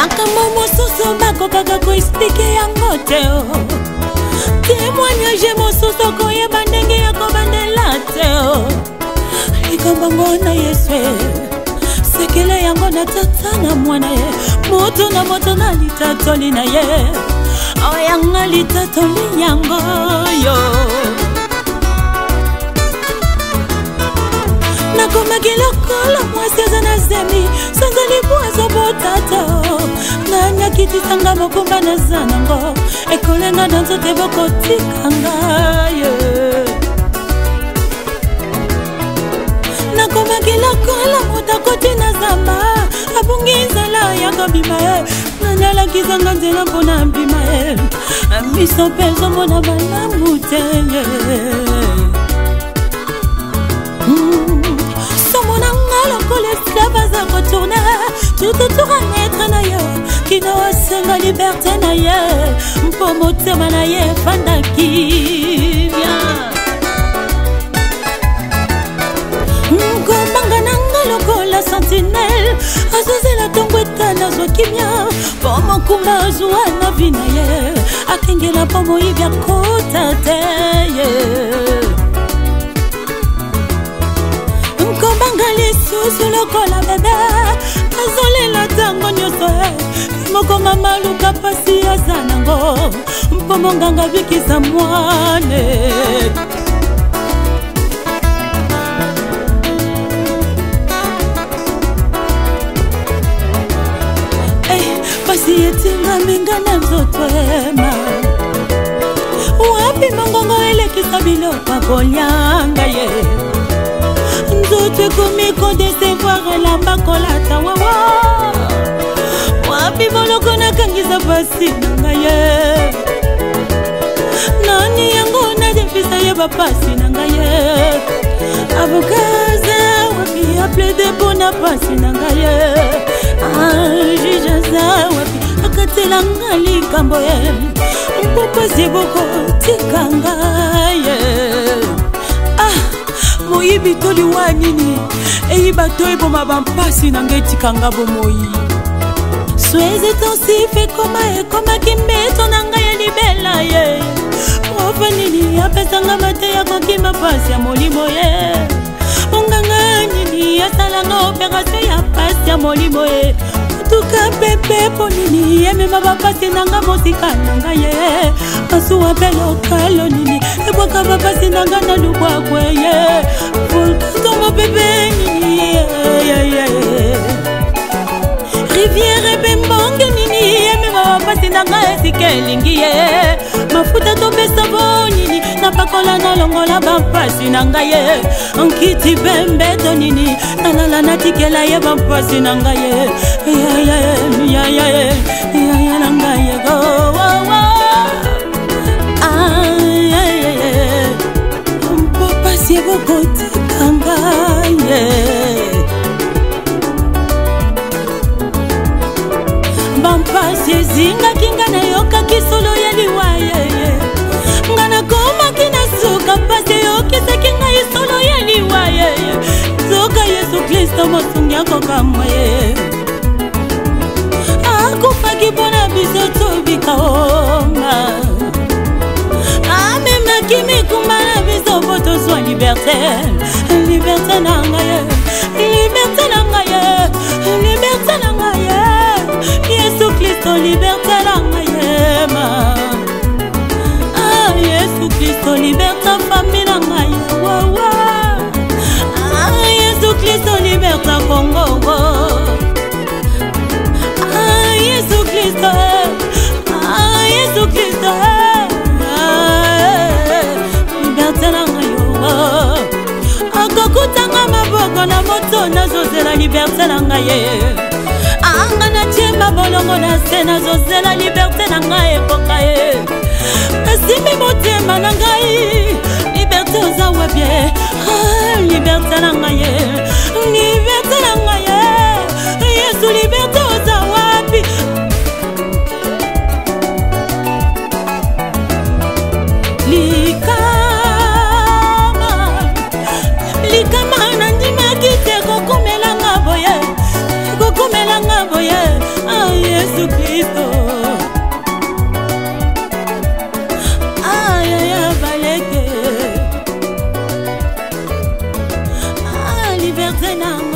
makambo mosusu bakokaka koexplike yango te témoignage mosusu koyeba ndenge ya kobandela te likambo ngo na Yesu sekele yango na tata na mwana ye moto na litatoli na ye oyanga litatoli yango yo nakomaki lokola mwasi aza na zemi sanzali bwazo botata nanyakititanga mokumba naza nango ekolenga na nzote bokotikanga nakomaki lokola motakoti na zamba abungi nzela ya kobima nanyalakizanga nzela mpona mbima miso mpe ezomona malamu te somonanga lokola esclave aza kotourne tututour a maître na yo kino asenga liberté na ye mpo motema na ye efandaki nkombanga nanga lokola sentinelle azozela ntongo etana azwa kimia mpo mokumba azwa na vi na ye akengela mpo moyibi akota te nkombanga lisusu lokola bebe azolela ntango nyonso mokonga maluka pasi aza nango mpo monganga bikisa mwane pasi etingami nga na nzoto ema wapi mongongo elekisa biloko akolianga ye nzoto ekomi kodesevoir elamba kolata wawa wapi boloko nakangisa pasi na ngai ye nani yango nadefisa ye bapasi na ngai ye avokaza wapi aplede mpona pasi na ngai ye juge aza wapi akatelanga likambo ye mpopasi bokotikanga ye moyibi toliwa nini eyiba to eboma bampasi na ngai etikanga bomoi sois intensif ekomaki mbeto na ngai ya libela ye ofa nini apesanga mate ya kokima pasi ya molimo ye onganga nini asalanga operation ya pasi ya molimo ye tuka pepe po nini emema bapasi nanga mosika na ngai ye asuwa mpe lokalo nini ebwaka bapasi nanga na lubwakwe ye volkatongo pepe nini riviere epe mbonge nini emema bapasi nanga esika elingi ye mafuta topesa bo nini napakola nalongola bampasi na ngai ye nkiti bembeto nini nalala natikela ye bampasi na ngai ye yaya na ngai ye mpo pasi ebokotika ngai ye bampasi ezingaki nga nayokaki solo ya liwa ye nga nakomaki na suka pasi eyokisaki ngai solo ya liwa ye nzoka Yesu Kristo mosungi akokamwa ye akufaki mpona biso tobikaonga amemaki mikumba na biso mpo tozwa liberté na ngai ye liberté na ngai ye liberté na ngai ye Yesu Kristo liberté na ngai ye ma Yesu Kristo liberté famille na ngai ye wawa Yesu Kristo liberté Congo Yesu Kristo Yesu Kristo liberté na ngai yo akokutanga maboko na moto nazozela liberté na ngai ye anga na tiemba bolongo na se nazozela liberté na ngai ekoka ye asimbi motema na ngai liberté oza wabie liberté na ngai ye liberté na ngai ye Yesu liberté oza wapi likama nandimaki te kokomelanga boye Yesu nanga